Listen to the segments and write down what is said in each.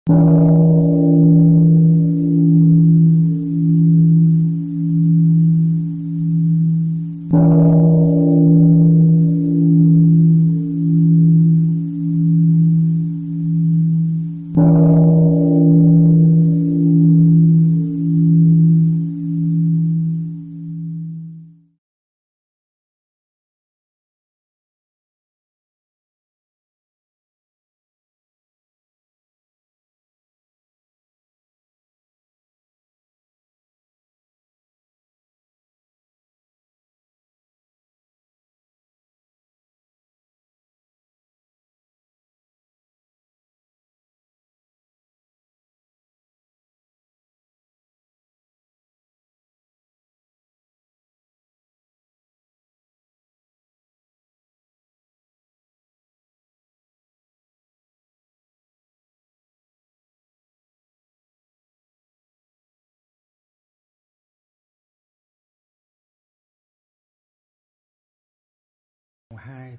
2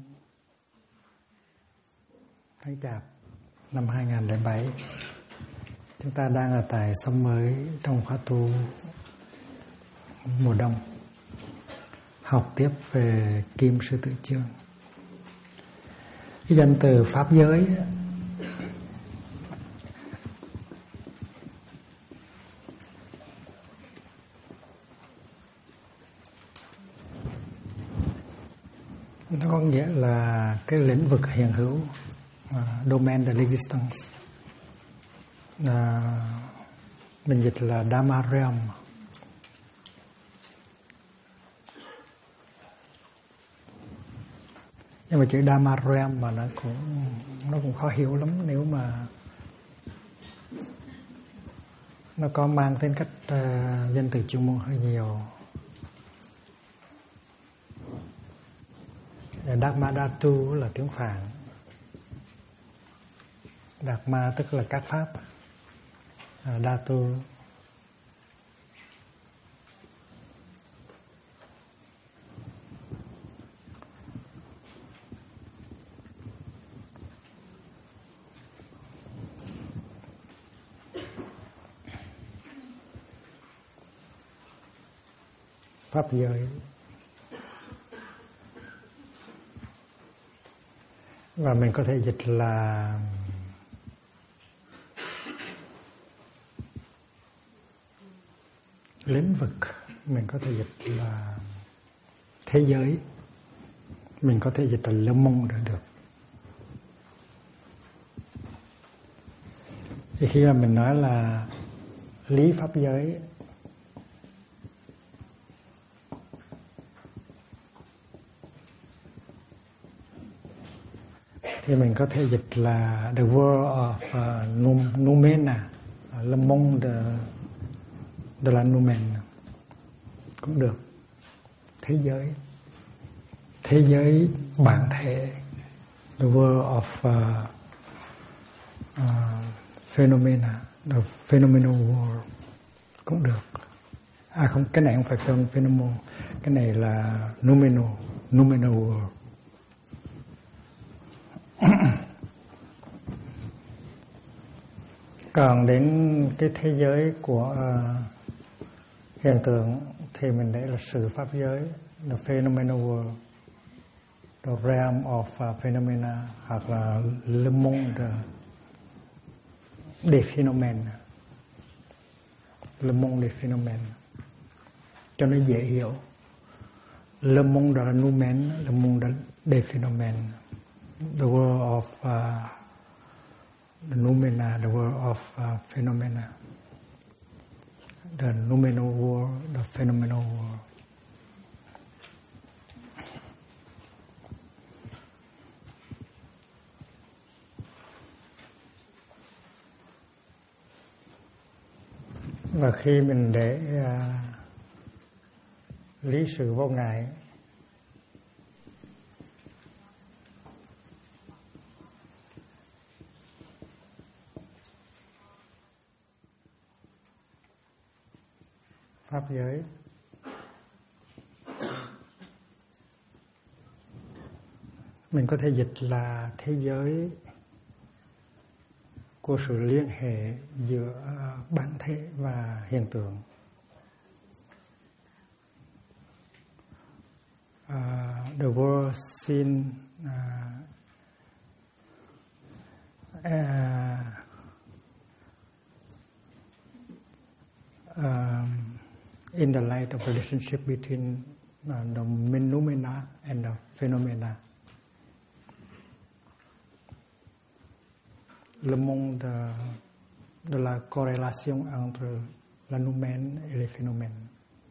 tháng Chạp năm 2007, chúng ta đang ở tại xóm mới trong khóa tu mùa đông, học tiếp về Kim Sư Tử Chương. Cái danh từ pháp giới nó có nghĩa là cái lĩnh vực hiện hữu, domain of existence. Mình dịch là Dharma realm. Nhưng mà chữ Dharma realm mà nó cũng khó hiểu lắm nếu mà nó có mang tính cách danh từ chuyên môn hơi nhiều. Dharma Dhatu là tiếng Phạn. Dharma tức là các pháp. Dhatu pháp giới. Và mình có thể dịch là lĩnh vực, mình có thể dịch là thế giới, mình có thể dịch là le monde được. Thì khi mà mình nói là lý pháp giới thì mình có thể dịch là the world of noumena, le monde de la noumène cũng được. Thế giới bản thể, the world of phenomena, the phenomenal world cũng được. Không, cái này không phải phenomenal, cái này là noumenal world. Còn đến cái thế giới của hiện tượng thì mình để là sự pháp giới, the phenomenal world, the realm of phenomena, hoặc là le monde des phénomènes, le monde des phénomènes, cho nó dễ hiểu. Le monde de la noumène, le monde des phénomènes, the world of the noumena, the world of phenomena, the noumenal world, the phenomenal world. Và khi mình để lý sự vô ngại, pháp giới, mình có thể dịch là thế giới của sự liên hệ giữa bản thể và hiện tượng. The world seen in the light of relationship between the phenomena and the phenomena. Le monde de la corrélation entre la noumène et les phénomènes.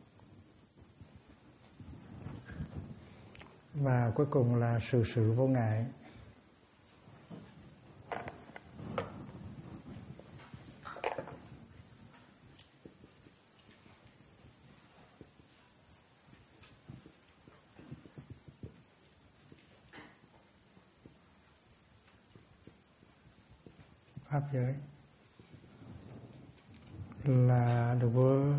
Và cuối cùng là sự vô ngại. Pháp giới là the world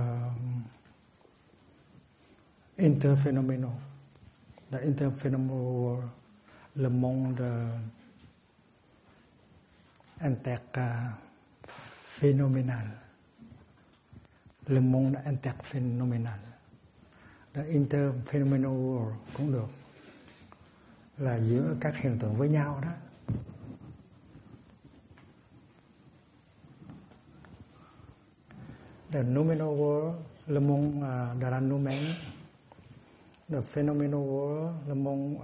interphenomenal. The interphenomenal world, le monde interphénoménal. Le monde interphénoménal. The interphenomenal world cũng được, là giữa các hiện tượng với nhau đó. The noumenal world, le monde de la noumène. The phenomenal world, le monde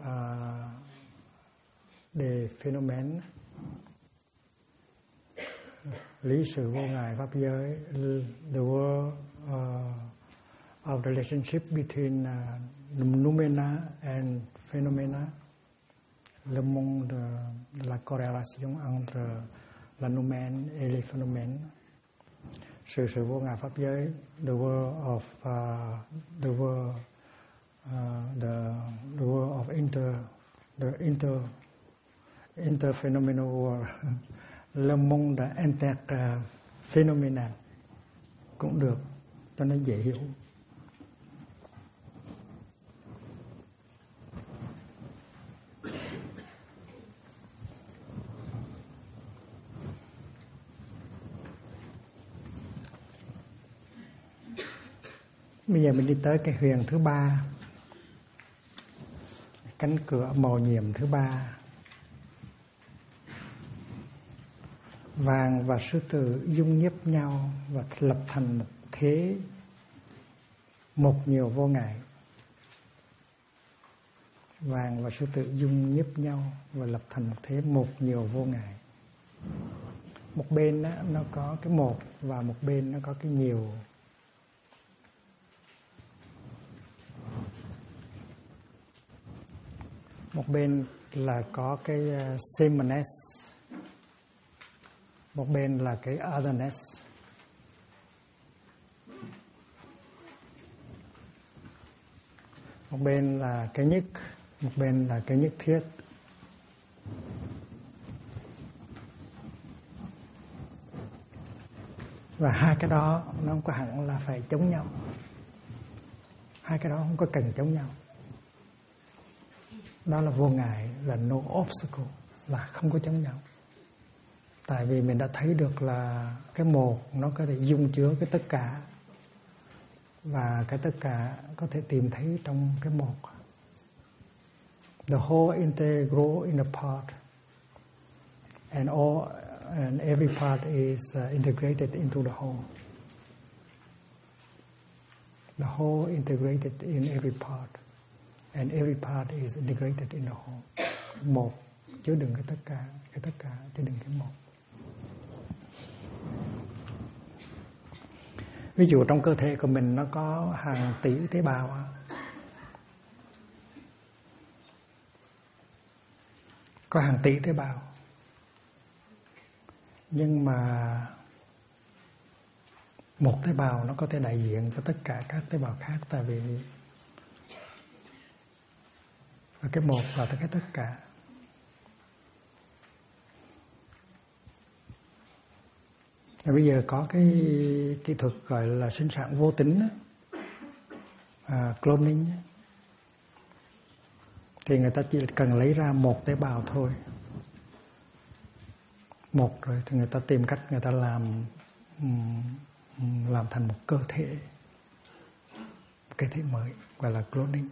des phénomènes. Lý sự vô ngại pháp giới, the world of relationship between noumena and phenomena. Le monde de la corrélation entre la noumène et les phénomènes. Sự vô ngại pháp giới, the world of the world of interphenomenal world, le monde interphénoménal cũng được, cho nó dễ hiểu. Bây giờ mình đi tới cái huyền thứ ba, cánh cửa màu nhiệm thứ ba. Vàng và sư tử dung nhiếp nhau và lập thành một thế một nhiều vô ngại. Vàng và sư tử dung nhiếp nhau và lập thành một thế một nhiều vô ngại. Một bên đó, nó có cái một và một bên nó có cái nhiều. Một bên là có cái sameness, một bên là cái otherness. Một bên là cái nhất, một bên là cái nhất thiết. Và hai cái đó nó không có hẳn là phải chống nhau. Hai cái đó không có cần chống nhau. Đó là vô ngại, là no obstacle, là không có chống nhau. Tại vì mình đã thấy được là cái một nó có thể dung chứa cái tất cả, và cái tất cả có thể tìm thấy trong cái một. The whole integral in a part, and every part is integrated into the whole. The whole integrated in every part, and every part is integrated in the whole. Một chứa đựng cái tất cả chứa đựng cái một. Ví dụ trong cơ thể của mình nó có hàng tỷ tế bào. Có hàng tỷ tế bào. Nhưng mà một tế bào nó có thể đại diện cho tất cả các tế bào khác, tại vì cái một là cái tất cả. Và bây giờ có cái kỹ thuật gọi là sinh sản vô tính, cloning, thì người ta chỉ cần lấy ra một tế bào thôi, một rồi thì người ta tìm cách người ta làm thành một cơ thể mới gọi là cloning.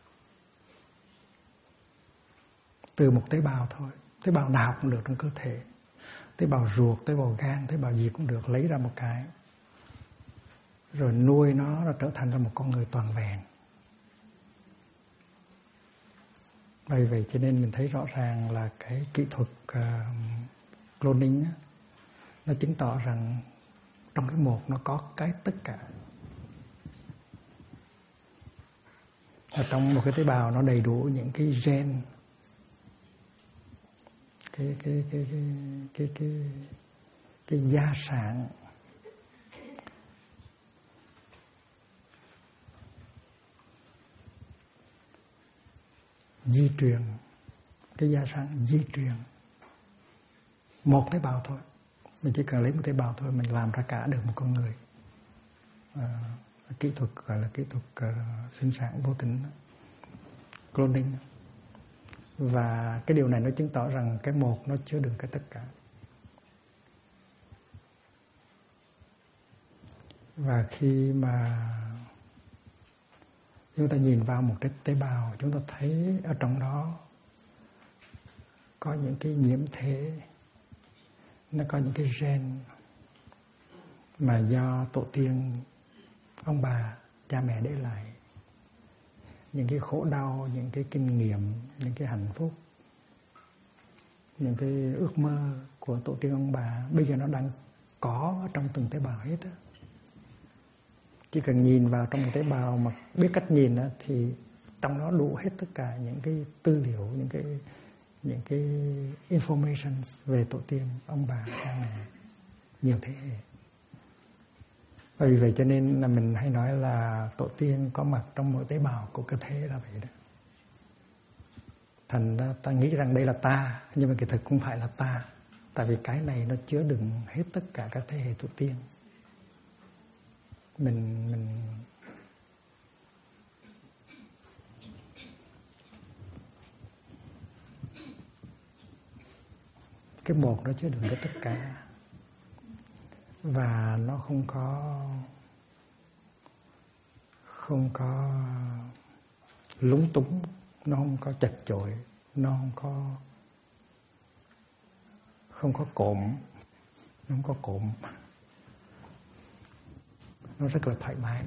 Từ một tế bào thôi, tế bào nào cũng được trong cơ thể, tế bào ruột, tế bào gan, tế bào gì cũng được, lấy ra một cái rồi nuôi nó trở thành ra một con người toàn vẹn. Bởi vậy cho nên mình thấy rõ ràng là cái kỹ thuật cloning nó chứng tỏ rằng trong cái một nó có cái tất cả. Ở trong một cái tế bào nó đầy đủ những cái gen, cái gia sản di truyền, cái gia sản di truyền. Một tế bào thôi, mình chỉ cần lấy một tế bào thôi, mình làm ra cả được một con người. Kỹ thuật gọi là kỹ thuật sinh sản vô tính, cloning. Và cái điều này nó chứng tỏ rằng cái một nó chứa đựng cái tất cả. Và khi mà chúng ta nhìn vào một cái tế bào, chúng ta thấy ở trong đó có những cái nhiễm thể, nó có những cái gen mà do tổ tiên, ông bà, cha mẹ để lại. Những cái khổ đau, những cái kinh nghiệm, những cái hạnh phúc, những cái ước mơ của tổ tiên ông bà bây giờ nó đang có ở trong từng tế bào hết á. Chỉ cần nhìn vào trong một tế bào mà biết cách nhìn á, thì trong đó đủ hết tất cả những cái tư liệu, những cái information về tổ tiên ông bà, cha mẹ, nhiều thế hệ. Vì vậy cho nên là mình hay nói là tổ tiên có mặt trong mỗi tế bào của cơ thể là vậy đó. Thành ra ta nghĩ rằng đây là ta, nhưng mà kỳ thực không phải là ta. Tại vì cái này nó chứa đựng hết tất cả các thế hệ tổ tiên. Mình cái một nó chứa đựng cái tất cả. Và nó không có lúng túng, nó không có chật chội, nó không có cộm, nó không có cộm, nó rất là thoải mái.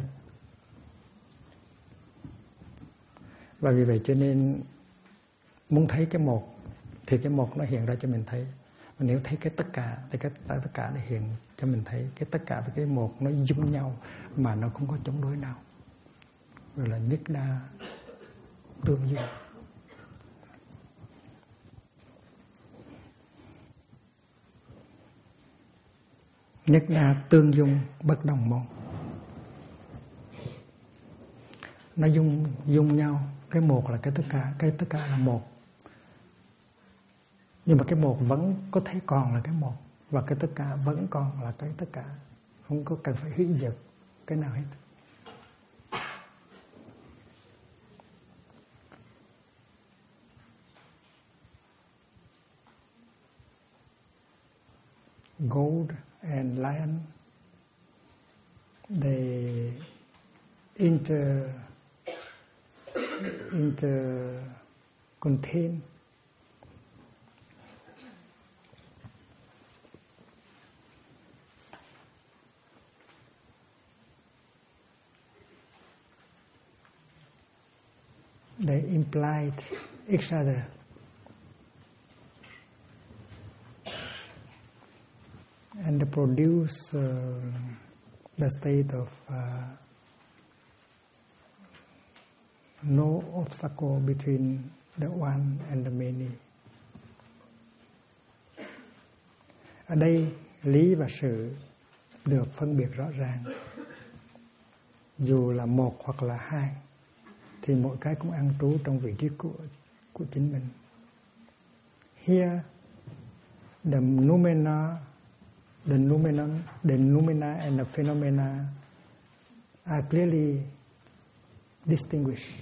Và vì vậy cho nên muốn thấy cái một thì cái một nó hiện ra cho mình thấy. Mà nếu thấy cái tất cả thì cái tất cả nó hiện cho mình thấy cái tất cả với cái một nó dung nhau mà nó không có chống đối nào. Gọi là nhất đa tương dung. Nhất đa tương dung bất đồng môn. Nó dung nhau. Cái một là cái tất cả là một. Nhưng mà cái một vẫn có thể còn là cái một, và cái tất cả vẫn còn là cái tất cả. Không có cần phải hủy diệt cái nào hết. Gold and lion, they contain. They implied each other. And they produce the state of no obstacle between the one and the many. Ở đây lý và sự được phân biệt rõ ràng. Dù là một hoặc là hai thì mỗi cái cũng an trú trong vị trí của chính mình. Here the noumena and the phenomena are clearly distinguished.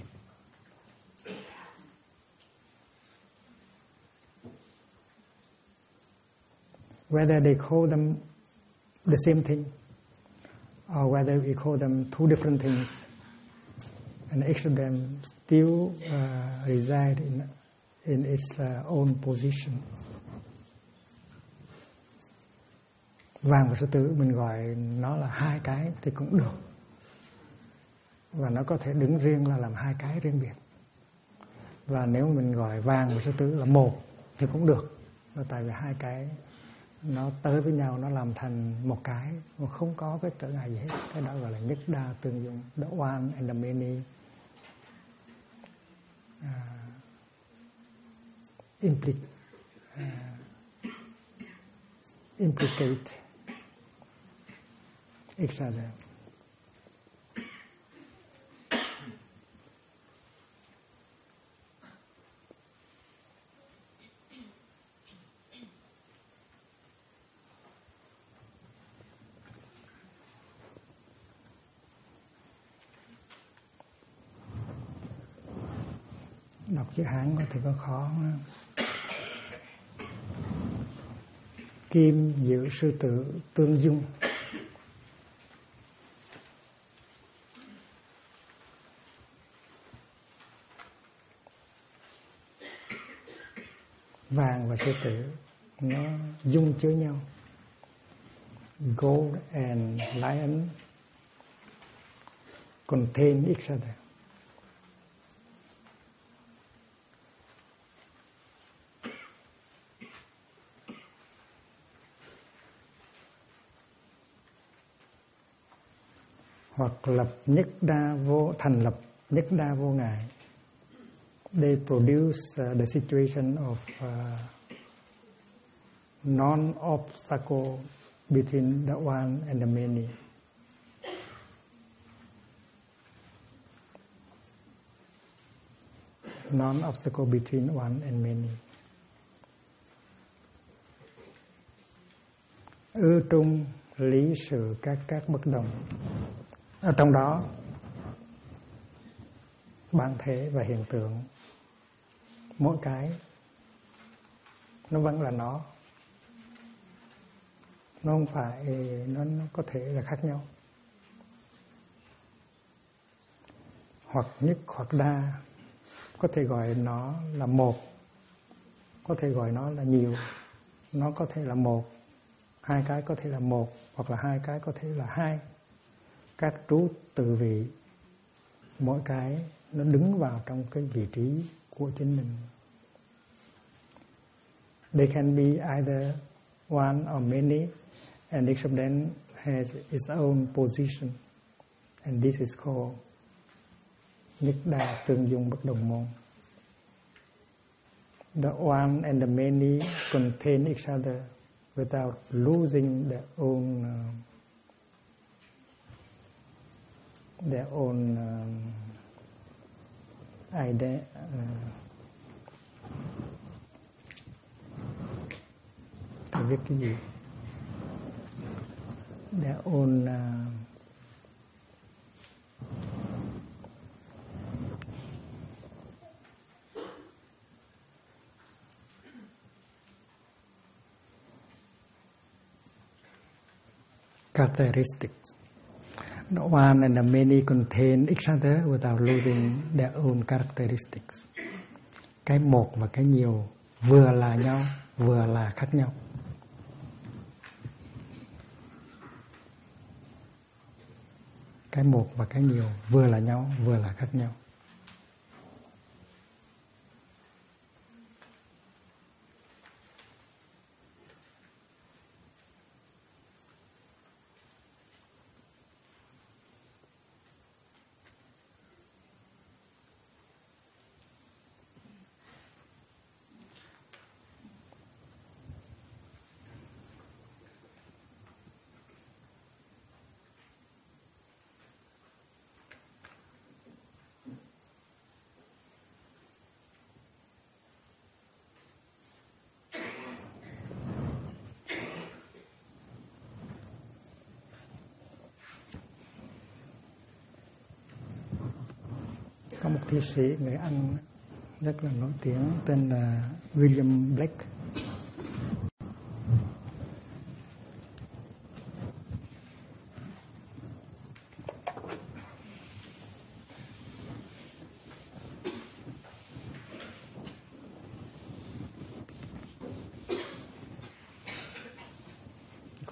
whether they call them the same thing or whether we call them two different things, and each of them still reside in its own position. Vàng và sư tử mình gọi nó là hai cái thì cũng được, và nó có thể đứng riêng là làm hai cái riêng biệt. Và nếu mình gọi vàng và sư tử là một thì cũng được, là tại vì hai cái nó tới với nhau, nó làm thành một cái mà không có cái trở ngại gì hết. Cái đó gọi là nhất đa tương dung, the one and the many implicate each other. Đọc chữ Hán có thể có khó. Kim diệu sư tử tương dung. Vàng và sư tử nó dung chứa nhau. Gold and lion contain each other. Hoặc lập nhất đa vô, thành lập nhất đa vô ngại. They produce the situation of non-obstacle between the one and the many. Non-obstacle between one and many. Ư trung lý sự các bất đồng. Ở trong đó bản thể và hiện tượng mỗi cái nó vẫn là nó không phải, nó có thể là khác nhau. Hoặc nhất hoặc đa, có thể gọi nó là một, có thể gọi nó là nhiều. Nó có thể là một, hai cái có thể là một, hoặc là hai cái có thể là hai. Các trú từ vị, mỗi cái nó đứng vào trong cái vị trí của chính mình. They can be either one or many, and each of them has its own position, and this is called nhất đa tương dung bất đồng môn. The one and the many contain each other without losing their own idea. Viết cái gì? Their own characteristics. The one and the many contain each other without losing their own characteristics. Cái một và cái nhiều vừa là nhau, vừa là khác nhau. Cái một và cái nhiều vừa là nhau, vừa là khác nhau. Có một thi sĩ người Anh rất là nổi tiếng tên là William Blake.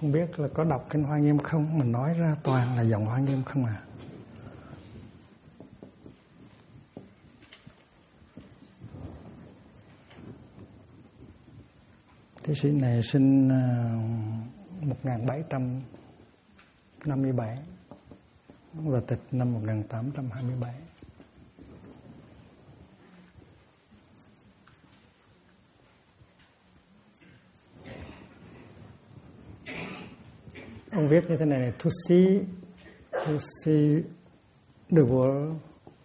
Không biết là có đọc Kinh Hoa Nghiêm không, mình nói ra toàn là dòng Hoa Nghiêm không à. Tiến sĩ này sinh 1757 và tịch năm 1827. Ông viết như thế này: to see the world,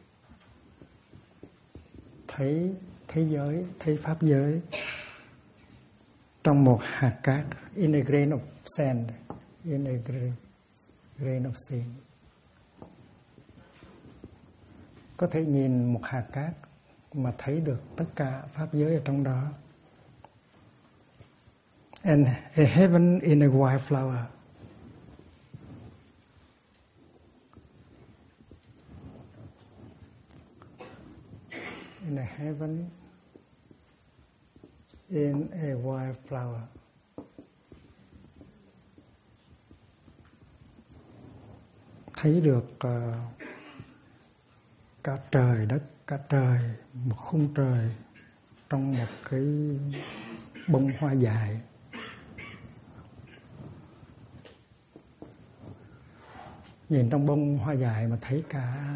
thấy thế giới, thấy pháp giới trong một hạt cát, in a grain of sand, in a grain of sand. Có thể nhìn một hạt cát mà thấy được tất cả pháp giới ở trong đó. And a heaven in a white flower. In a heaven in a white flower. Thấy được cả trời đất, cả trời, một khung trời trong một cái bông hoa dài. Nhìn trong bông hoa dài mà thấy cả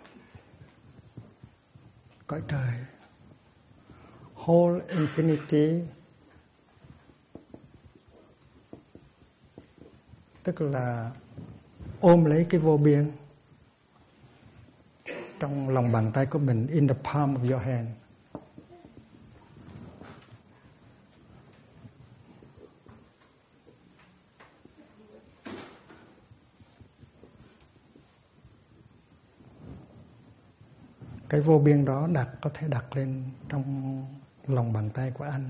cõi trời. Whole infinity, tức là ôm lấy cái vô biên trong lòng bàn tay của mình, in the palm of your hand. Cái vô biên đó có thể đặt lên trong lòng bàn tay của anh.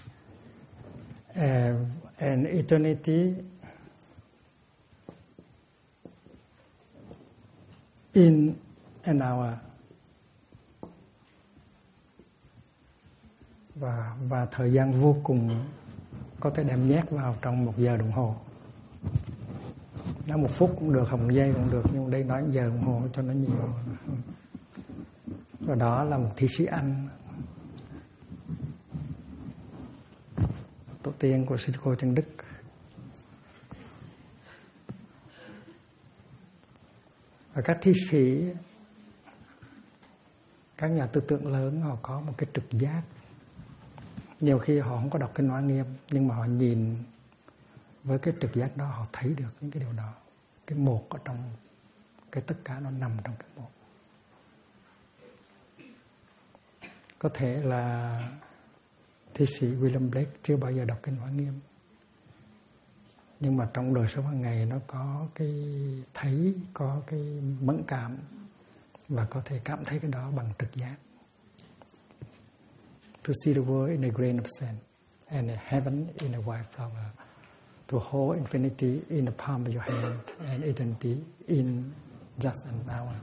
An eternity in an hour. Và thời gian vô cùng có thể đem nhét vào trong 1 giờ đồng hồ. Nói 1 phút cũng được, 1 giây cũng được, nhưng đây nói 1 giờ đồng hồ cho nó nhiều. Và đó là một thi sĩ Anh, tổ tiên của sư cô Trần Đức. Và các thi sĩ, các nhà tư tưởng lớn, họ có một cái trực giác. Nhiều khi họ không có đọc Kinh Hoa Nghiêm, nhưng mà họ nhìn với cái trực giác đó, họ thấy được những cái điều đó. Cái một ở trong cái tất cả nó nằm trong cái một. Có thể là thi sĩ William Blake chưa bao giờ đọc Kinh Hoa Nghiêm, nhưng mà trong đời sống hàng ngày nó có cái thấy, có cái mẫn cảm và có thể cảm thấy cái đó bằng trực giác. To see the world in a grain of sand and a heaven in a white flower. To hold infinity in the palm of your hand and eternity in just an hour.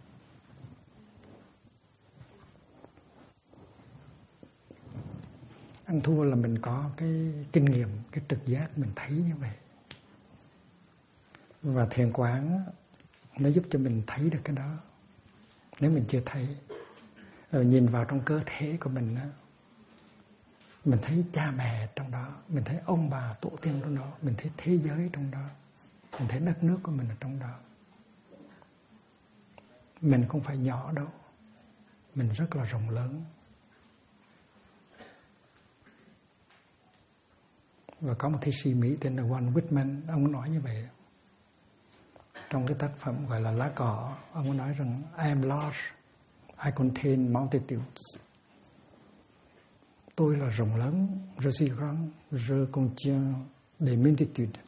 Ăn thua là mình có cái kinh nghiệm, cái trực giác mình thấy như vậy. Và thiền quán nó giúp cho mình thấy được cái đó. Nếu mình chưa thấy, rồi nhìn vào trong cơ thể của mình, mình thấy cha mẹ trong đó, mình thấy ông bà tổ tiên trong đó, mình thấy thế giới trong đó, mình thấy đất nước của mình ở trong đó. Mình không phải nhỏ đâu, mình rất là rộng lớn. Và có một thi sĩ Mỹ tên là Walt Whitman, ông nói như vậy. Trong cái tác phẩm gọi là Lá Cỏ, ông nói rằng I am large, I contain multitudes. Tôi là rộng lớn, je suis grand, je contiens des multitudes.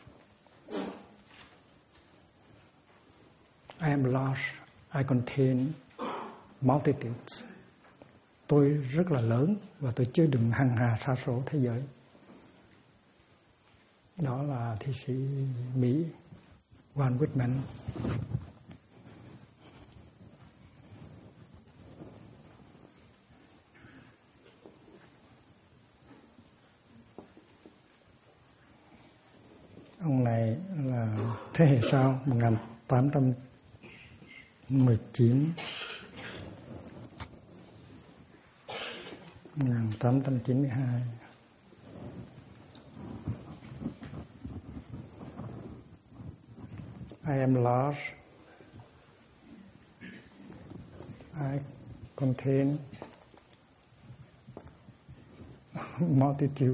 I am large, I contain multitudes. Tôi rất là lớn và tôi chứa đựng hằng hà sa số thế giới. Đó là thi sĩ Mỹ Walt Whitman. Ông này Thế hệ sau 1819 1892. I am large. I contain multitude.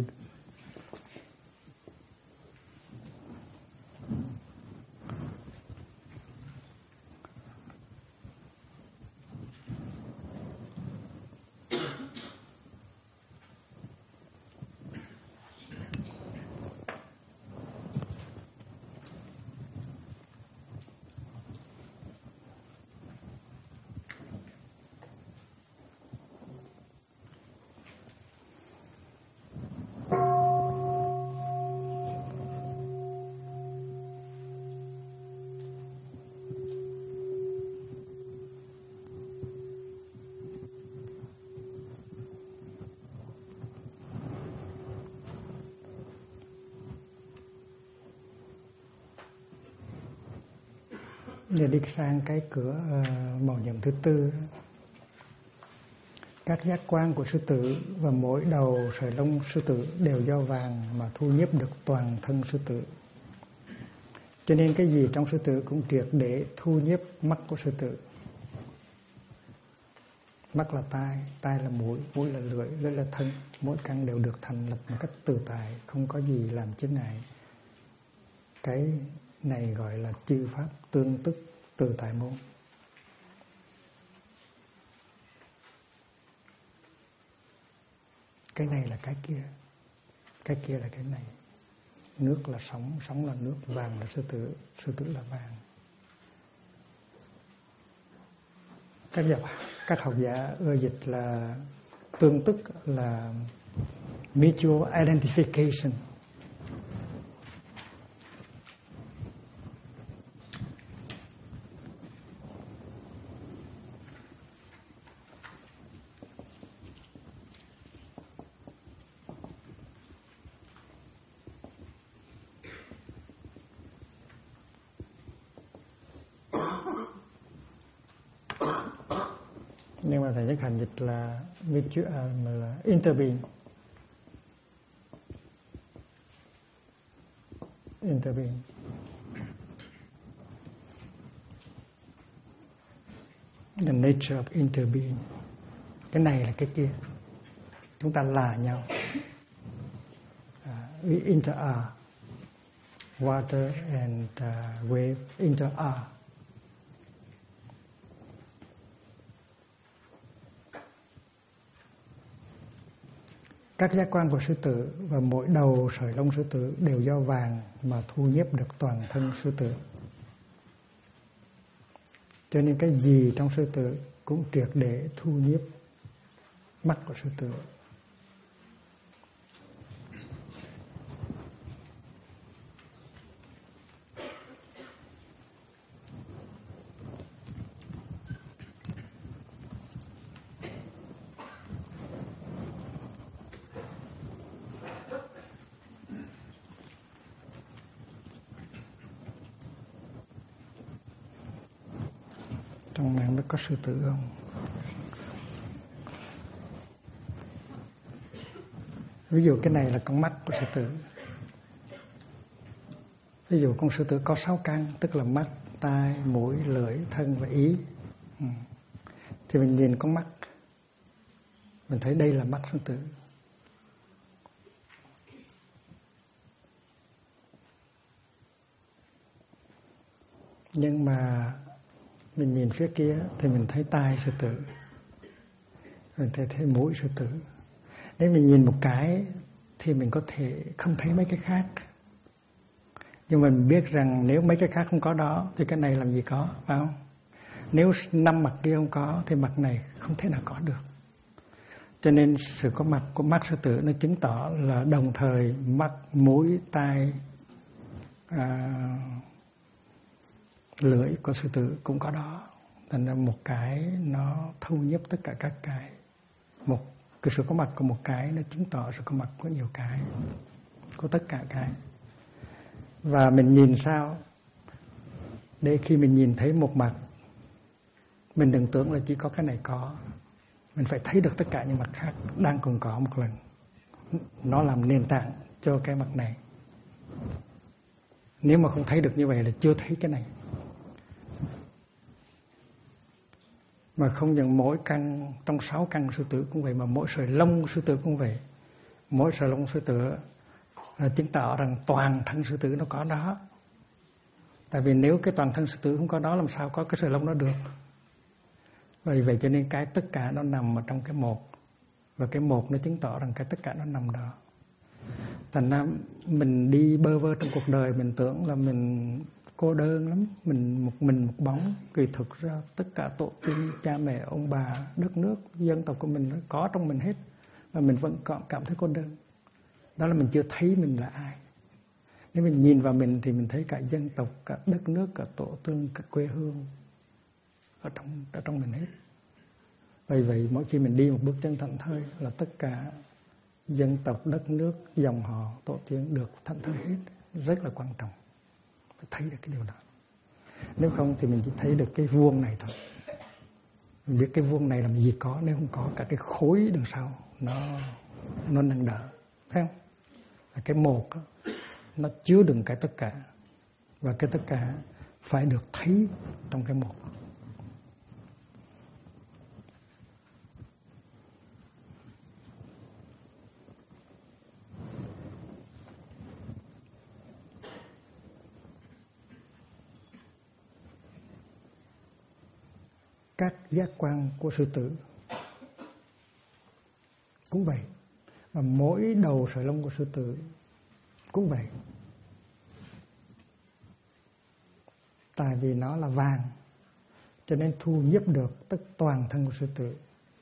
Để đi sang cái cửa màu nhiệm thứ tư, các giác quan của sư tử và mỗi đầu sợi lông sư tử đều do vàng mà thu nhiếp được toàn thân sư tử. Cho nên cái gì trong sư tử cũng triệt để thu nhiếp mắt của sư tử. Mắt là tai, tai là mũi, mũi là lưỡi, lưỡi là thân. Mỗi căn đều được thành lập một cách tự tại, không có gì làm chướng ngại. Cái này gọi là chư pháp tương tức tự tại môn. Cái này là cái kia, cái kia là cái này. Nước là sống, sống là nước, vàng là sư tử là vàng. Các học giả ưa dịch là tương tức là mutual identification. Nhưng mà thầy Nhất Hạnh dịch là interbeing. Interbeing. The nature of interbeing. Cái này là cái kia. Chúng ta là nhau. We inter-are. Water and wave inter-are. Các giác quan của sư tử và mỗi đầu sợi lông sư tử đều do vàng mà thu nhiếp được toàn thân sư tử. Cho nên cái gì trong sư tử cũng triệt để thu nhiếp mắt của sư tử. Trong này mới có sư tử không? Ví dụ cái này là con mắt của sư tử. Ví dụ con sư tử có 6 căn, tức là mắt, tai, mũi, lưỡi, thân và ý. Thì mình nhìn con mắt, mình thấy đây là mắt sư tử. Nhưng mà mình nhìn phía kia thì mình thấy tai sư tử, mình thấy mũi sư tử. Nếu mình nhìn một cái thì mình có thể không thấy mấy cái khác. Nhưng mình biết rằng nếu mấy cái khác không có đó thì cái này làm gì có, phải không? Nếu 5 mặt kia không có thì mặt này không thể nào có được. Cho nên sự có mặt của mắt sư tử nó chứng tỏ là đồng thời mắt, mũi, tai, lưỡi của sư tử cũng có đó. Thành ra một cái nó thu nhiếp tất cả các cái. Cái sự có mặt của một cái nó chứng tỏ sự có mặt của nhiều cái, của tất cả cái. Và mình nhìn sao Để khi mình nhìn thấy một mặt, mình đừng tưởng là chỉ có cái này có. Mình phải thấy được tất cả những mặt khác đang cùng có một lần. Nó làm nền tảng cho cái mặt này. Nếu mà không thấy được như vậy là chưa thấy cái này. Mà không những mỗi căn trong 6 căn sư tử cũng vậy, mà mỗi sợi lông sư tử cũng vậy. Mỗi sợi lông sư tử chứng tỏ rằng toàn thân sư tử nó có đó. Tại vì nếu cái toàn thân sư tử không có đó, làm sao có cái sợi lông đó được. Vậy cho nên cái tất cả nó nằm ở trong cái một. Và cái một nó chứng tỏ rằng cái tất cả nó nằm đó. Thành ra mình đi bơ vơ trong cuộc đời, mình tưởng là mình cô đơn lắm, mình một bóng. Kỳ thực ra tất cả tổ tiên, cha mẹ, ông bà, đất nước, dân tộc của mình có trong mình hết. Và mình vẫn còn cảm thấy cô đơn. Đó là mình chưa thấy mình là ai. Nếu mình nhìn vào mình thì mình thấy cả dân tộc, cả đất nước, cả tổ tiên, cả quê hương ở trong mình hết. Vậy mỗi khi mình đi một bước chân thảnh thơi là tất cả dân tộc, đất nước, dòng họ, tổ tiên được thảnh thơi hết. Rất là quan trọng. Phải thấy được cái điều đó. Nếu không thì mình chỉ thấy được cái vuông này thôi. Mình biết cái vuông này làm gì có, nếu không có cả cái khối đằng sau nó nâng đỡ. Thấy không? Là cái một đó, nó chứa đựng cái tất cả. Và cái tất cả phải được thấy trong cái một. Các giác quan của sư tử cũng vậy. Và mỗi đầu sợi lông của sư tử cũng vậy. Tại vì nó là vàng, cho nên thu nhiếp được tất toàn thân của sư tử.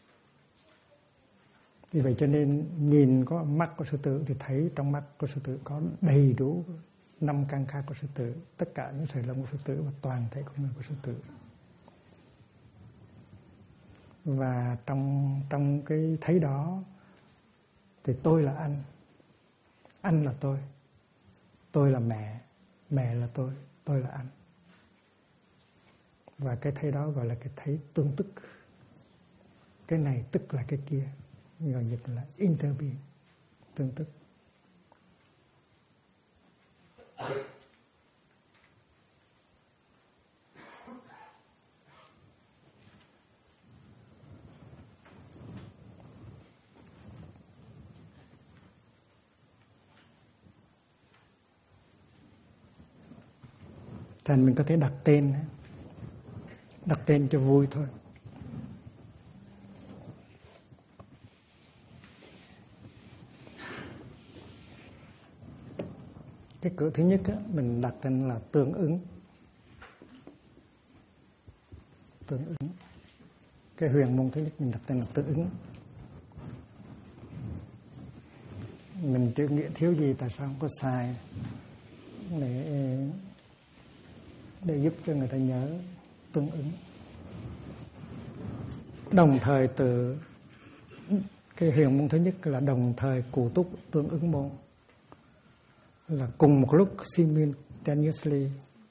Vì vậy cho nên nhìn có mắt của sư tử thì thấy trong mắt của sư tử có đầy đủ 5 căn khác của sư tử, tất cả những sợi lông của sư tử và toàn thể con người của sư tử. Và trong cái thấy đó thì tôi là anh là tôi là mẹ là tôi là anh. Và cái thấy đó gọi là cái thấy tương tức. Cái này tức là cái kia, gọi dịch là interbeing, tương tức. Thành mình có thể đặt tên cho vui thôi. Cái cửa thứ nhất á, mình đặt tên là tương ứng. Cái huyền môn thứ nhất mình đặt tên là tương ứng. Mình chưa nghĩa thiếu gì, tại sao không có xài để giúp cho người ta nhớ tương ứng. Đồng thời từ cái huyền môn thứ nhất là đồng thời cụ túc tương ứng môn, là cùng một lúc simultaneously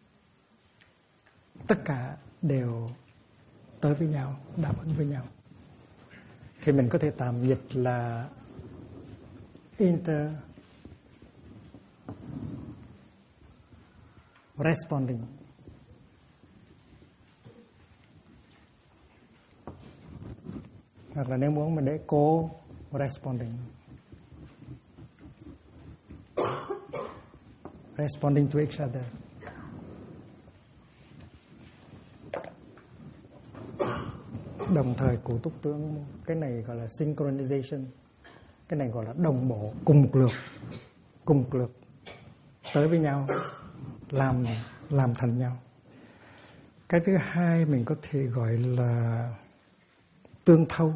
tất cả đều tới với nhau, đáp ứng với nhau. Thì mình có thể tạm dịch là responding. Hoặc là nếu muốn mình để co-responding. Responding to each other. Đồng thời cụ túc tương, cái này gọi là synchronization. Cái này gọi là đồng bộ, cùng một lượt tới với nhau, làm thành nhau. Cái thứ hai mình có thể gọi là tương thâu.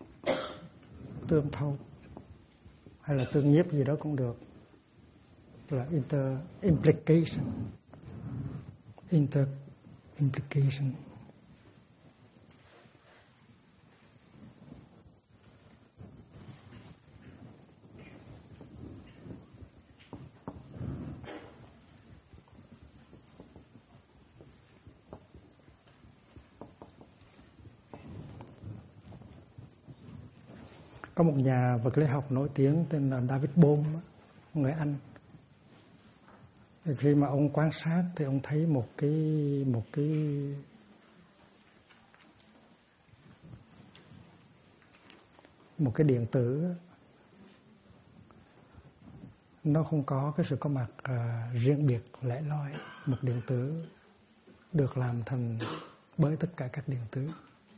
Tương thâu hay là tương nhiếp gì đó cũng được. là implication. Có một nhà vật lý học nổi tiếng tên là David Bohm, người Anh. Khi mà ông quan sát thì ông thấy một cái điện tử nó không có cái sự có mặt riêng biệt lẻ loi. Một điện tử được làm thành bởi tất cả các điện tử.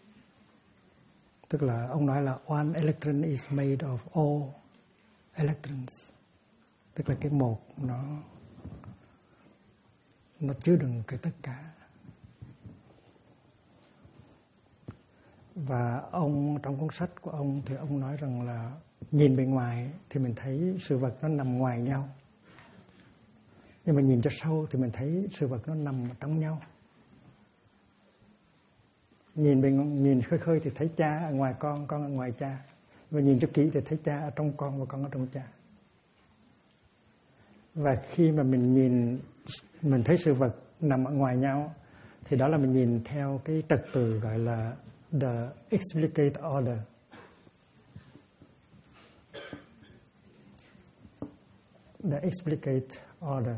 Tức là ông nói là one electron is made of all electrons. Tức là cái một nó chứa đựng cái tất cả. Và ông trong cuốn sách của ông thì ông nói rằng là nhìn bên ngoài thì mình thấy sự vật nó nằm ngoài nhau, nhưng mà nhìn cho sâu thì mình thấy sự vật nó nằm trong nhau. Nhìn khơi khơi thì thấy cha ở ngoài con ở ngoài cha, và nhìn cho kỹ thì thấy cha ở trong con và con ở trong cha. Và khi mà mình thấy sự vật nằm ở ngoài nhau thì đó là mình nhìn theo cái trật tự gọi là the explicate order. The explicate order.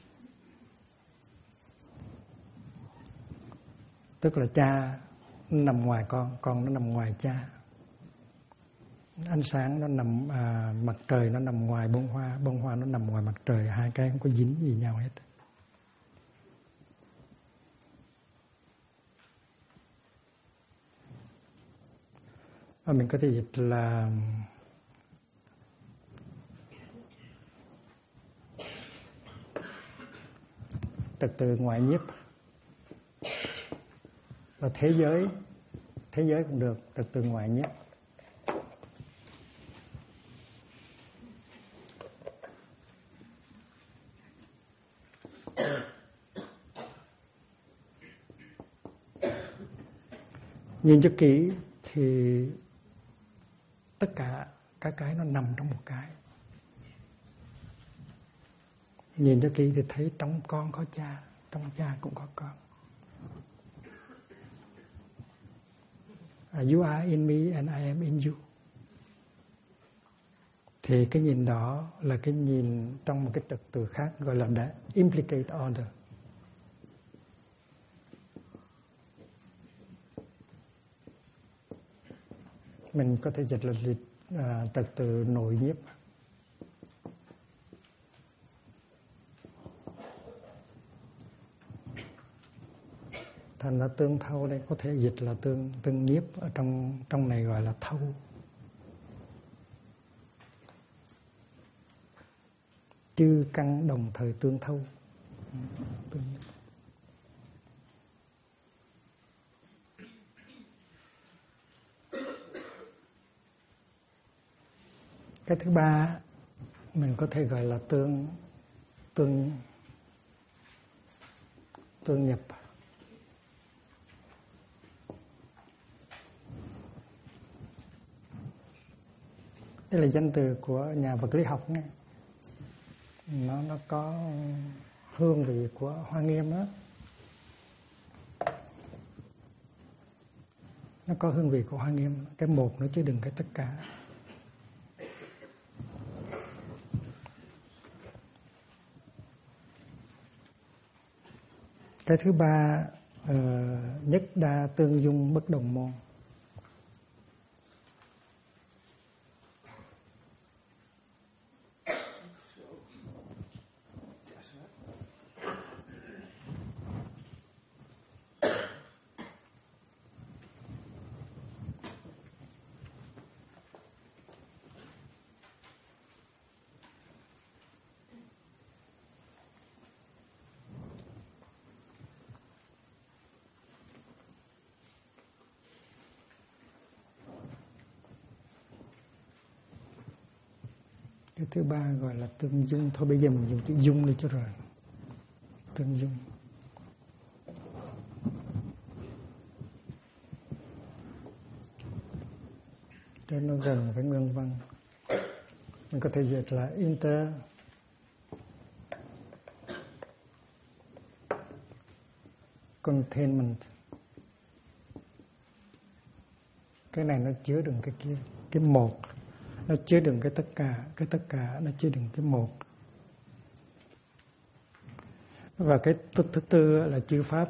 Tức là cha nằm ngoài con nó nằm ngoài cha. Ánh sáng nó nằm mặt trời nó nằm ngoài bông hoa nó nằm ngoài mặt trời, hai cái không có dính gì nhau hết. Và mình có thể dịch là trật tự ngoại nhiếp, và thế giới cũng được, trật tự ngoại nhiếp. Nhìn cho kỹ thì tất cả các cái nó nằm trong một cái. Nhìn cho kỹ thì thấy trong con có cha, trong cha cũng có con. You are in me and I am in you. Thì cái nhìn đó là cái nhìn trong một cái trật tự khác, gọi là the implicate order. Mình có thể dịch là trật tự nội nhiếp. Thành ra tương thâu đây có thể dịch là tương nhiếp, ở trong này gọi là thâu. Chư căn đồng thời tương thâu. Tương nhiếp. Cái thứ ba mình có thể gọi là tương nhập. Đây là danh từ của nhà vật lý học nghe. Nó có hương vị của Hoa Nghiêm đó. Nó có hương vị của Hoa Nghiêm. Cái một nó chứa đựng cái tất cả. Cái thứ ba, nhất đa tương dung bất đồng môn. Cái thứ ba gọi là tương dung. Thôi bây giờ mình dùng chữ dung đi cho rồi. Tương dung. Cho nó gần với nguyên văn. Mình có thể dịch là inter containment. Cái này nó chứa đựng cái kia, cái một nó chứa đựng cái tất cả nó chứa đựng cái một. Và cái thứ tư là chữ pháp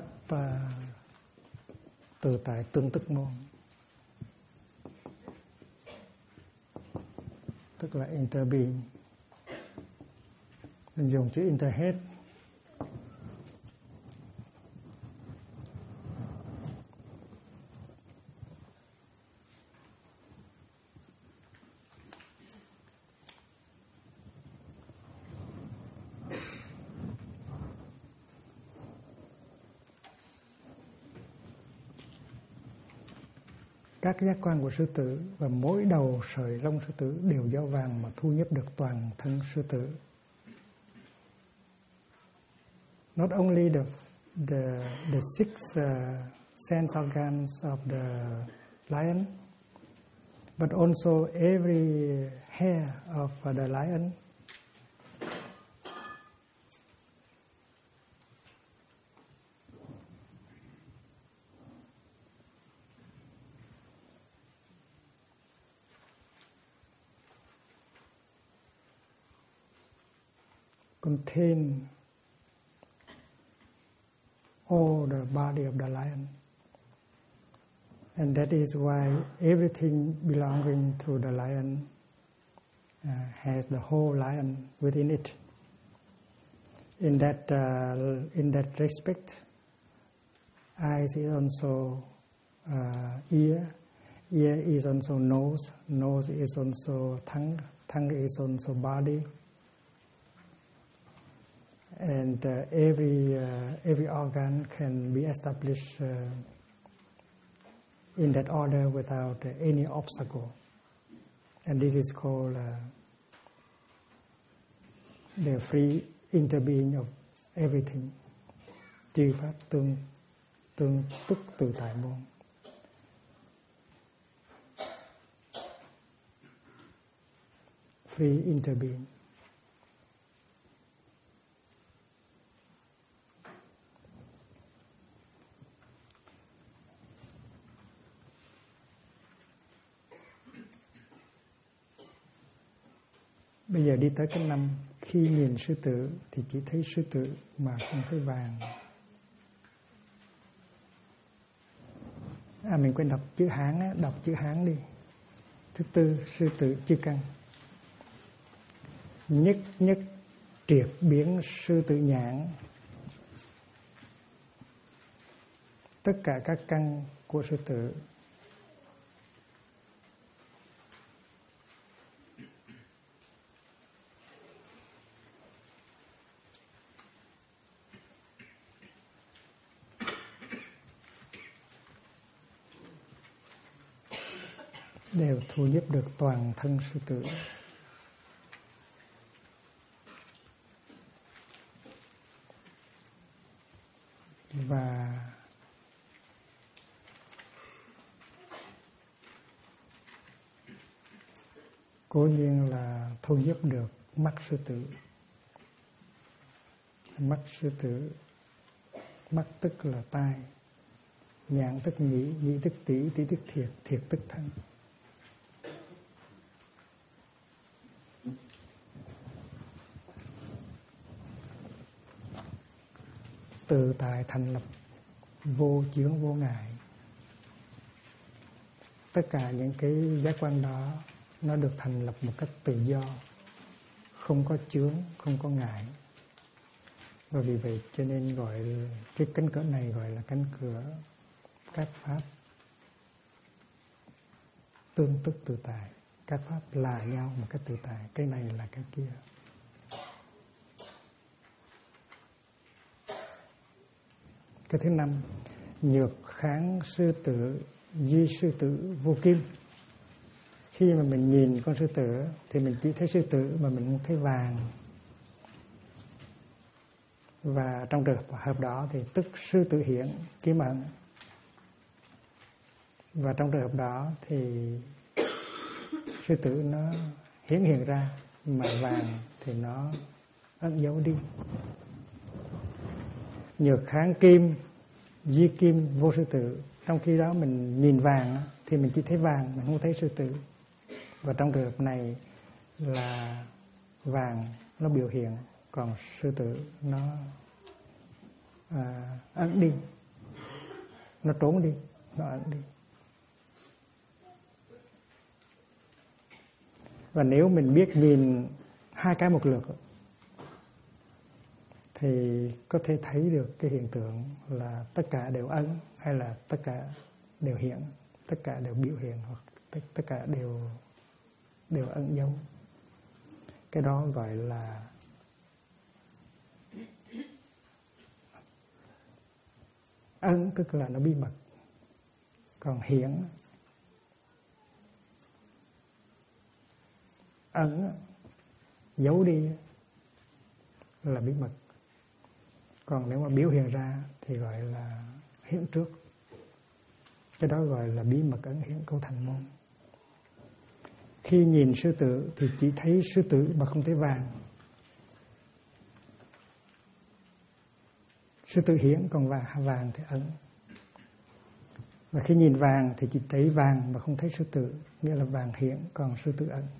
tự tại tương tức môn, tức là interbeing. Mình dùng chữ interhead. Các giác quan của sư tử và mỗi đầu sợi lông sư tử đều do vàng mà thu nhếp được toàn thân sư tử. Not only the six sense organs of the lion, but also every hair of the lion contain all the body of the lion, and that is why everything belonging to the lion has the whole lion within it. In that respect, eyes is also ear is also nose is also tongue is also body. And every organ can be established in that order without any obstacle, and this is called the free interbeing of everything. Chư pháp tương tức tự tại môn. Free interbeing. Bây giờ đi tới cái năm, khi nhìn sư tử thì chỉ thấy sư tử mà không thấy vàng. Mình quên đọc chữ Hán á, đọc chữ Hán đi. Thứ tư, sư tử chư căn. Nhất nhất triệt biến sư tử nhãn. Tất cả các căn của sư tử đều thu nhếp được toàn thân sư tử. Và cố nhiên là thu nhếp được mắt sư tử. Mắt sư tử, mắt tức là tai, nhãn tức nhĩ, nhĩ tức tỷ, tỷ tức thiệt, thiệt tức thân. Tự tại thành lập, vô chướng vô ngại. Tất cả những cái giác quan đó nó được thành lập một cách tự do, không có chướng, không có ngại. Và vì vậy cho nên gọi cái cánh cửa này gọi là cánh cửa các pháp tương tức tự tại. Các pháp là nhau một cách tự tại, cái này là cái kia. Cái thứ năm, nhược kháng sư tử, duy sư tử vô kim. Khi mà mình nhìn con sư tử thì mình chỉ thấy sư tử mà mình không thấy vàng. Và trong trường hợp đó thì tức sư tử hiển kiếm ẩn. Và trong trường hợp đó thì sư tử nó hiện ra, mà vàng thì nó ẩn giấu đi. Nhược kháng kim, di kim vô sư tử. Trong khi đó mình nhìn vàng thì mình chỉ thấy vàng, mình không thấy sư tử. Và trong trường hợp này là vàng nó biểu hiện, còn sư tử nó ẩn đi, nó trốn đi, nó ẩn đi. Và nếu mình biết nhìn hai cái một lượt thì có thể thấy được cái hiện tượng là tất cả đều ẩn, hay là tất cả đều hiện, tất cả đều biểu hiện, hoặc tất cả đều ẩn giấu. Cái đó gọi là ẩn, tức là nó bí mật. Còn hiển, ẩn, giấu đi là bí mật. Còn nếu mà biểu hiện ra thì gọi là hiện trước. Cái đó gọi là bí mật ẩn hiện câu thành môn. Khi nhìn sư tử thì chỉ thấy sư tử mà không thấy vàng. Sư tử hiển, còn vàng thì ẩn. Và khi nhìn vàng thì chỉ thấy vàng mà không thấy sư tử, nghĩa là vàng hiển còn sư tử ẩn.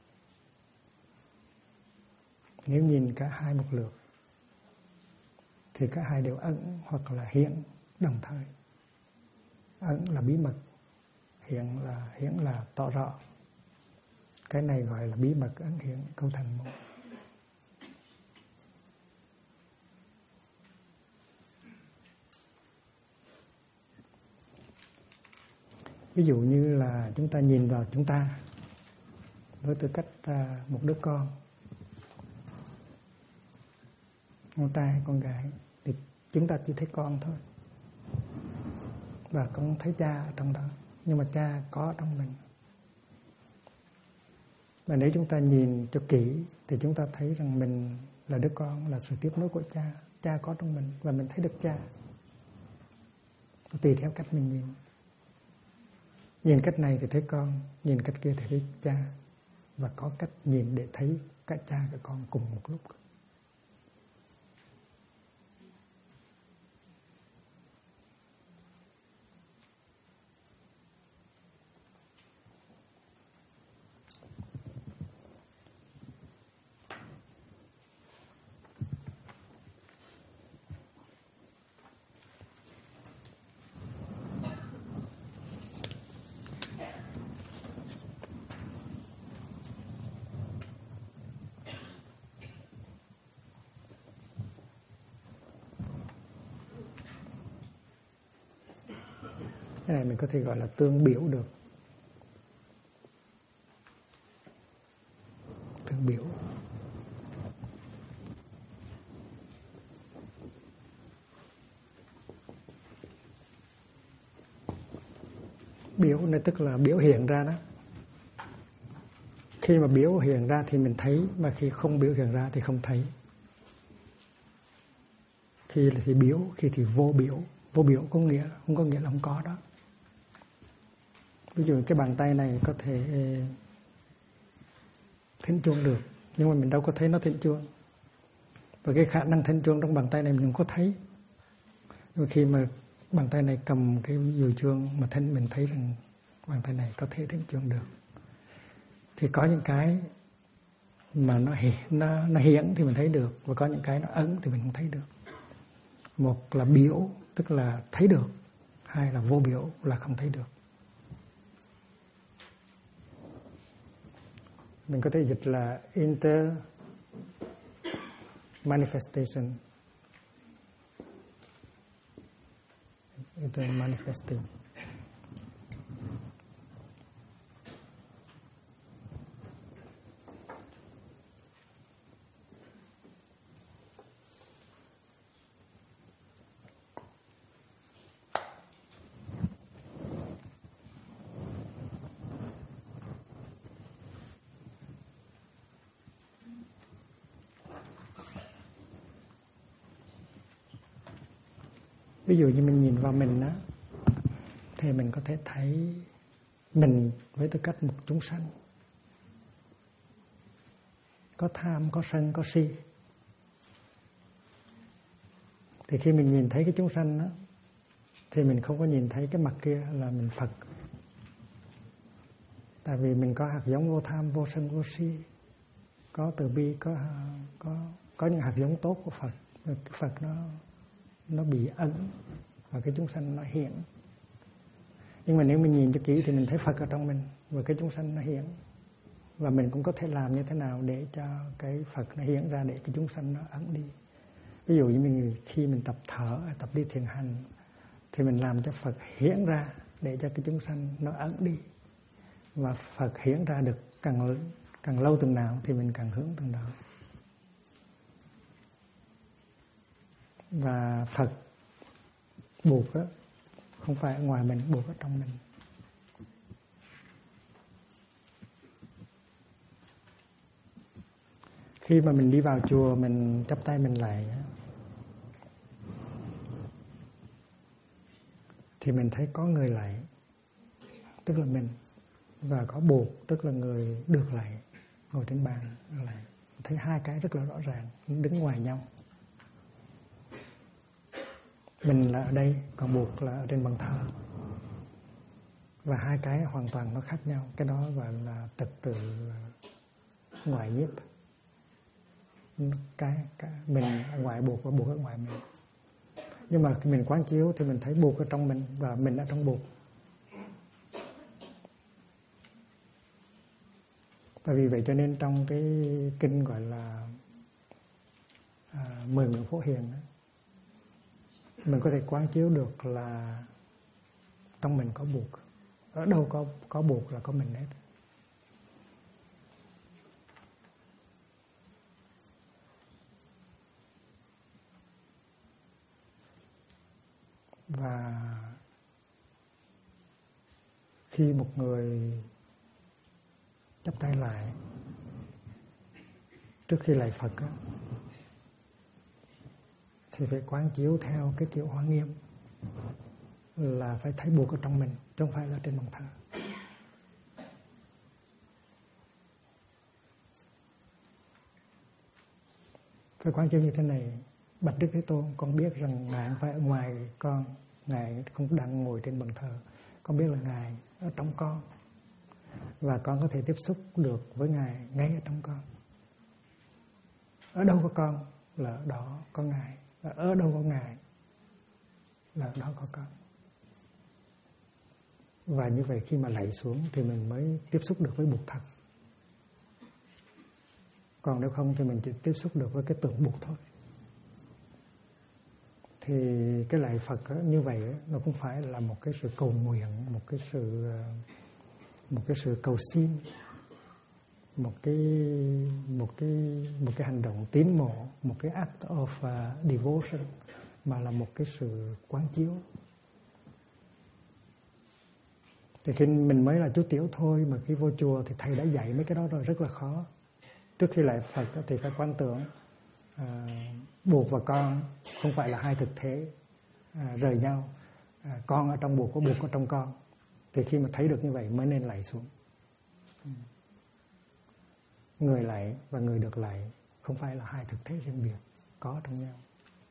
Nếu nhìn cả hai một lượt thì cả hai đều ẩn hoặc là hiển đồng thời. Ẩn là bí mật, hiển là tỏ rõ. Cái này gọi là bí mật ẩn hiển câu thành môn. Ví dụ như là chúng ta nhìn vào chúng ta với tư cách một đứa con trai, con gái, thì chúng ta chỉ thấy con thôi. Và không thấy cha ở trong đó. Nhưng mà cha có trong mình. Và nếu chúng ta nhìn cho kỹ thì chúng ta thấy rằng mình là đứa con, là sự tiếp nối của cha. Cha có trong mình và mình thấy được cha. Tùy theo cách mình nhìn. Nhìn cách này thì thấy con, nhìn cách kia thì thấy cha. Và có cách nhìn để thấy cả cha và con cùng một lúc. Cái này mình có thể gọi là tương biểu được. Tương biểu. Biểu này tức là biểu hiện ra đó. Khi mà biểu hiện ra thì mình thấy, mà khi không biểu hiện ra thì không thấy. Khi thì biểu, khi thì vô biểu. Vô biểu không có nghĩa là không có đó. Ví dụ cái bàn tay này có thể thỉnh chuông được, nhưng mà mình đâu có thấy nó thỉnh chuông. Và cái khả năng thỉnh chuông trong bàn tay này mình không có thấy. Nhưng khi mà bàn tay này cầm cái dùi chuông mà mình thấy rằng bàn tay này có thể thỉnh chuông được. Thì có những cái mà nó hiển thì mình thấy được, và có những cái nó ẩn thì mình không thấy được. Một là biểu, tức là thấy được. Hai là vô biểu, là không thấy được. Mình có thể dịch là inter manifestation, inter manifesting. Ví dụ như mình nhìn vào mình á, thì mình có thể thấy mình với tư cách một chúng sanh, có tham, có sân, có si. Thì khi mình nhìn thấy cái chúng sanh đó, thì mình không có nhìn thấy cái mặt kia là mình Phật. Tại vì mình có hạt giống vô tham, vô sân, vô si, có từ bi, có những hạt giống tốt của Phật. Cái Phật nó bị ẩn và cái chúng sanh nó hiện. Nhưng mà nếu mình nhìn cho kỹ thì mình thấy Phật ở trong mình và cái chúng sanh nó hiện. Và mình cũng có thể làm như thế nào để cho cái Phật nó hiện ra, để cái chúng sanh nó ẩn đi. Ví dụ như khi mình tập thở, tập đi thiền hành, thì mình làm cho Phật hiện ra để cho cái chúng sanh nó ẩn đi. Và Phật hiện ra được càng lâu từng nào thì mình càng hướng từng đó. Và Phật buộc á, không phải ở ngoài mình, buộc ở trong mình. Khi mà mình đi vào chùa, mình chắp tay mình lạy á, thì mình thấy có người lạy, tức là mình, và có buộc, tức là người được lạy, ngồi trên bàn lạy. Thấy hai cái rất là rõ ràng, đứng ngoài nhau. Mình là ở đây, còn buộc là ở trên bàn thờ. Và hai cái hoàn toàn nó khác nhau. Cái đó gọi là trật tự ngoại nhiếp. Cái mình ở ngoài buộc và buộc ở ngoài mình. Nhưng mà mình quán chiếu thì mình thấy buộc ở trong mình và mình ở trong buộc. Và vì vậy cho nên trong cái kinh gọi là 10 nguyện phổ hiền, mình có thể quán chiếu được là trong mình có buộc. Ở đâu có buộc là có mình hết. Và khi một người chắp tay lại trước khi lạy Phật á, thì phải quán chiếu theo cái kiểu Hoa Nghiêm, là phải thấy buộc ở trong mình, chứ không phải là trên bàn thờ. Phải quán chiếu như thế này: bạch Đức Thế Tôn, con biết rằng Ngài không phải ở ngoài con, Ngài không đang ngồi trên bàn thờ. Con biết là Ngài ở trong con, và con có thể tiếp xúc được với Ngài ngay ở trong con. Ở đâu có con là ở đó có Ngài, và ở đâu có Ngài là ở đó có con. Và như vậy khi mà lạy xuống thì mình mới tiếp xúc được với buộc thật. Còn nếu không thì mình chỉ tiếp xúc được với cái tưởng buộc thôi. Thì cái lạy Phật đó, như vậy đó, nó cũng phải là một cái sự cầu nguyện, một cái sự cầu xin, một cái hành động tín mộ, một cái act of devotion, mà là một cái sự quán chiếu. Thì khi mình mới là chú tiểu thôi, mà khi vô chùa thì thầy đã dạy mấy cái đó rồi, rất là khó. Trước khi lạy Phật thì phải quán tưởng buộc và con không phải là hai thực thể rời nhau. Con ở trong buộc, có buộc ở trong con. Thì khi mà thấy được như vậy mới nên lạy xuống. Người lạy và người được lạy không phải là hai thực thể riêng biệt, có trong nhau.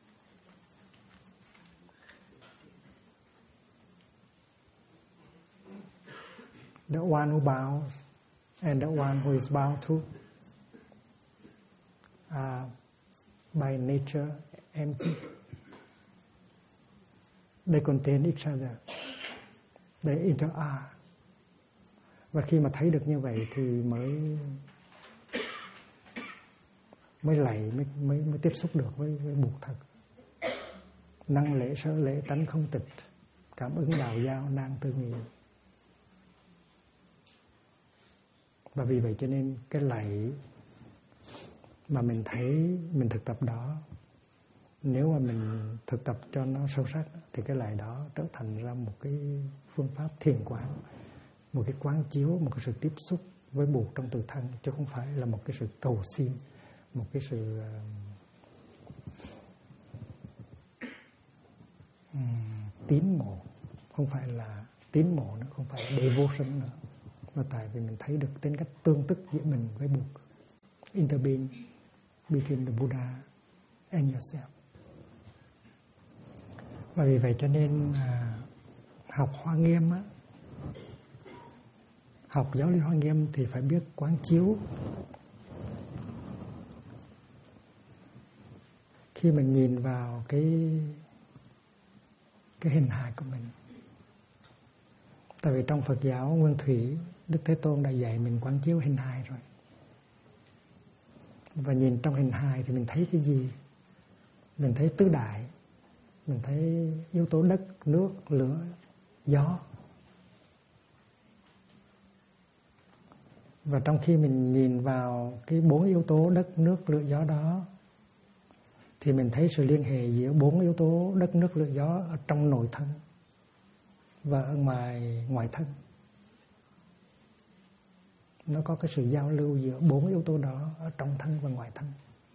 The one who bows and the one who is bowed to are by nature empty. They contain each other. They interact. Và khi mà thấy được như vậy thì mới lạy, mới tiếp xúc được với buộc thật. Năng lễ sở lễ tánh không tịch, cảm ứng đạo giao nan tư nghị. Và vì vậy cho nên cái lạy mà mình thấy mình thực tập đó, nếu mà mình thực tập cho nó sâu sắc thì cái lạy đó trở thành ra một cái phương pháp thiền quán, một cái quán chiếu, một cái sự tiếp xúc với buộc trong tự thân, chứ không phải là một cái sự cầu xin, một cái sự tín mộ, không phải là tín mộ nữa, không phải là devotion nữa, mà tại vì mình thấy được tính cách tương tức giữa mình với Bụt, interbeing between the Buddha and yourself. Và vì vậy cho nên học Hoa Nghiêm á, học giáo lý Hoa Nghiêm thì phải biết quán chiếu. Khi mình nhìn vào cái hình hài của mình, tại vì trong Phật giáo Nguyên Thủy, Đức Thế Tôn đã dạy mình quán chiếu hình hài rồi. Và nhìn trong hình hài thì mình thấy cái gì? Mình thấy tứ đại, mình thấy yếu tố đất, nước, lửa, gió. Và trong khi mình nhìn vào cái 4 yếu tố đất, nước, lửa, gió đó, thì mình thấy sự liên hệ giữa 4 yếu tố đất, nước, lửa, gió ở trong nội thân và ở ngoài thân. Nó có cái sự giao lưu giữa 4 yếu tố đó ở trong thân và ngoài thân.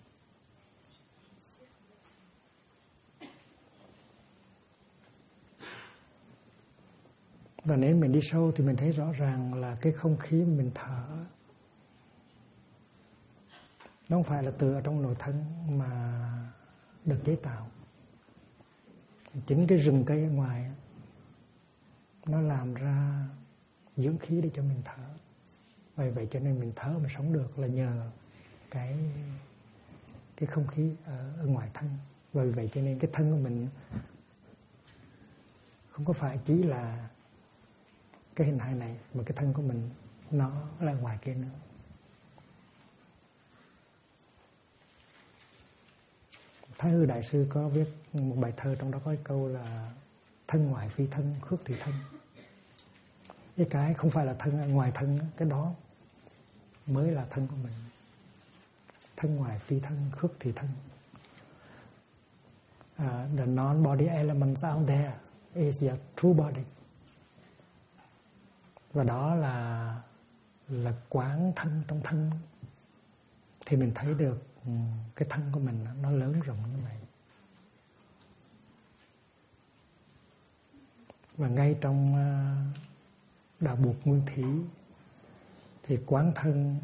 Và nếu mình đi sâu thì mình thấy rõ ràng là cái không khí mình thở nó không phải là từ ở trong nội thân mà được chế tạo. Chính cái rừng cây ở ngoài nó làm ra dưỡng khí để cho mình thở. Vậy cho nên mình thở mình sống được là nhờ cái không khí ở ngoài thân. Vì vậy cho nên cái thân của mình không có phải chỉ là cái hình hài này, mà cái thân của mình nó là ngoài kia nữa. Thái Hư Đại Sư có viết một bài thơ, trong đó có cái câu là thân ngoại phi thân, khước thì thân. Cái không phải là thân ngoài thân, cái đó mới là thân của mình. Thân ngoài phi thân, khước thì thân. The non-body elements out there is your true body. Và đó là quán thân trong thân, thì mình thấy được cái thân của mình nó lớn rộng như vậy. Và ngay trong đạo Bụt Nguyên Thủy thì quán thân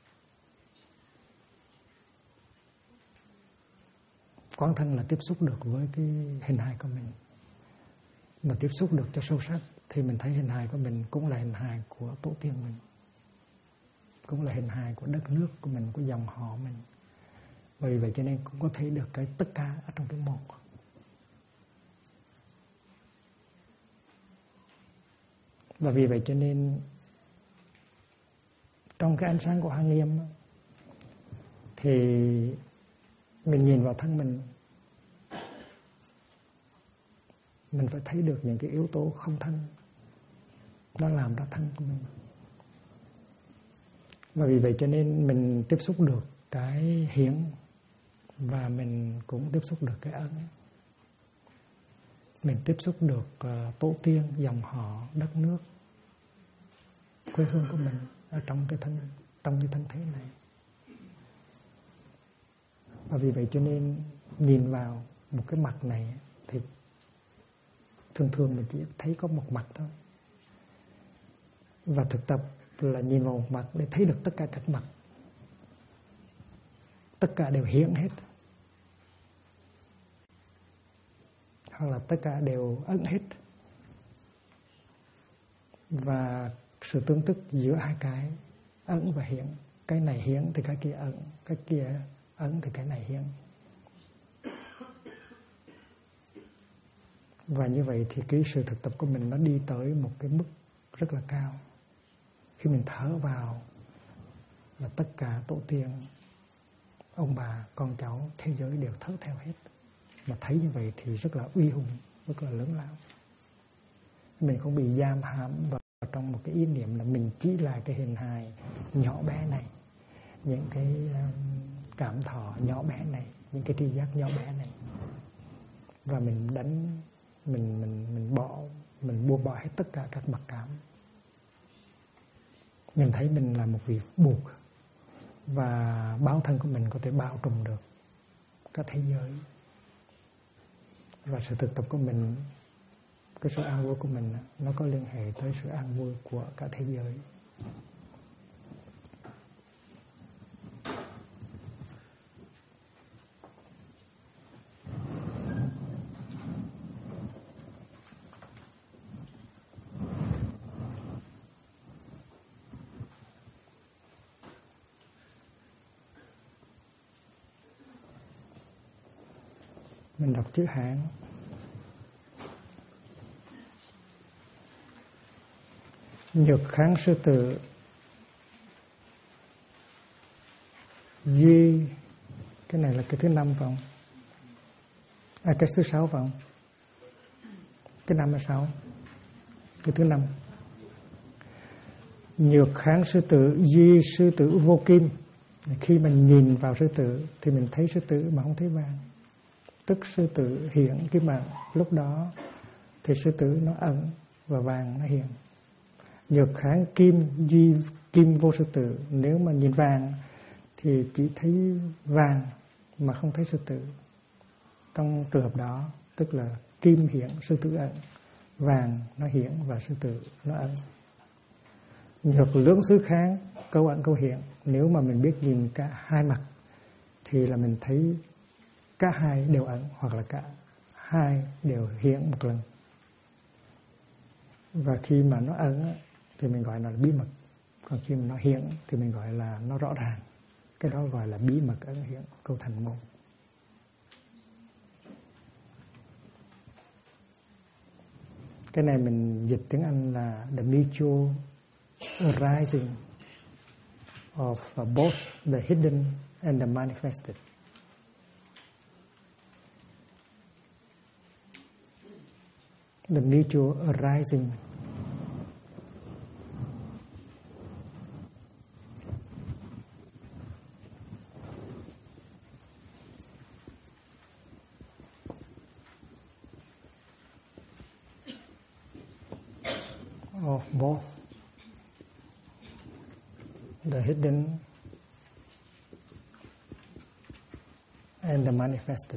là tiếp xúc được với cái hình hài của mình. Mà tiếp xúc được cho sâu sắc thì mình thấy hình hài của mình cũng là hình hài của tổ tiên mình, cũng là hình hài của đất nước của mình, của dòng họ mình. Vì vậy cho nên cũng có thấy được cái tất cả ở trong cái một. Và vì vậy cho nên trong cái ánh sáng của Hoa Nghiêm thì mình nhìn vào thân mình phải thấy được những cái yếu tố không thân nó làm ra thân của mình. Và vì vậy cho nên mình tiếp xúc được cái hiển và mình cũng tiếp xúc được cái ấn. Mình tiếp xúc được tổ tiên, dòng họ, đất nước, quê hương của mình ở trong cái thân thế này. Và vì vậy cho nên nhìn vào một cái mặt này thì thường mình chỉ thấy có một mặt thôi. Và thực tập là nhìn vào một mặt để thấy được tất cả các mặt. Tất cả đều hiển hết, hoặc là tất cả đều ẩn hết. Và sự tương tức giữa hai cái ẩn và hiển. Cái này hiển thì cái kia ẩn, cái kia ẩn thì cái này hiển. Và như vậy thì cái sự thực tập của mình nó đi tới một cái mức rất là cao. Khi mình thở vào là tất cả tổ tiên, ông bà, con cháu, thế giới đều thở theo hết. Mà thấy như vậy thì rất là uy hùng, rất là lớn lao. Mình không bị giam hãm vào trong một cái ý niệm là mình chỉ là cái hình hài nhỏ bé này, những cái cảm thọ nhỏ bé này, những cái tri giác nhỏ bé này. Và mình buông bỏ hết tất cả các mặc cảm. Mình thấy mình là một vị Bụt, và báo thân của mình có thể bao trùm được cả thế giới. Và sự thực tập của mình cái sự an vui của mình nó có liên hệ tới sự an vui của cả thế giới. Mình đọc chữ Hán. Nhược kháng sư tử duy, cái này là cái thứ 5 phải không? Cái thứ 6 phải không? Cái 5 là 6. Cái thứ 5. Nhược kháng sư tử duy sư tử vô kim. Khi mình nhìn vào sư tử thì mình thấy sư tử mà không thấy vàng. Tức sư tử hiện cái mạng, lúc đó thì sư tử nó ẩn và vàng nó hiện. Nhược kháng kim duy kim vô sư tử. Nếu mà nhìn vàng thì chỉ thấy vàng mà không thấy sư tử. Trong trường hợp đó tức là kim hiện, sư tử ẩn, vàng nó hiện và sư tử nó ẩn. Nhược lưỡng xứ kháng, câu ẩn câu hiện. Nếu mà mình biết nhìn cả hai mặt thì là mình thấy cả hai đều ẩn hoặc là cả hai đều hiện một lần. Và khi mà nó ẩn thì mình gọi là bí mật, còn khi mà nó hiện thì mình gọi là nó rõ ràng. Cái đó gọi là bí mật ẩn hiện, câu thành môn. Cái này mình dịch tiếng Anh là the mutual arising of both the hidden and the manifested. The mutual arising of both the hidden and the manifested.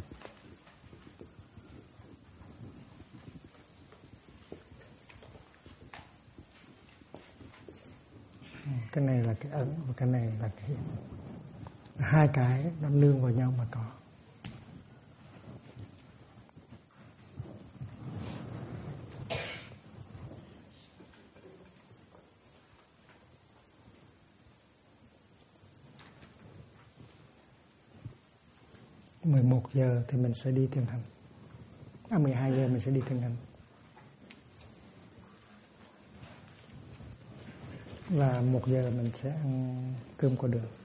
Cái này là cái ẩn và cái này là cái hiện. Hai cái nó nương vào nhau mà có. Mười 11 giờ thì mình sẽ đi thiền hành. 12 giờ mình sẽ đi thiền hành. Và 1 giờ mình sẽ ăn cơm qua đường.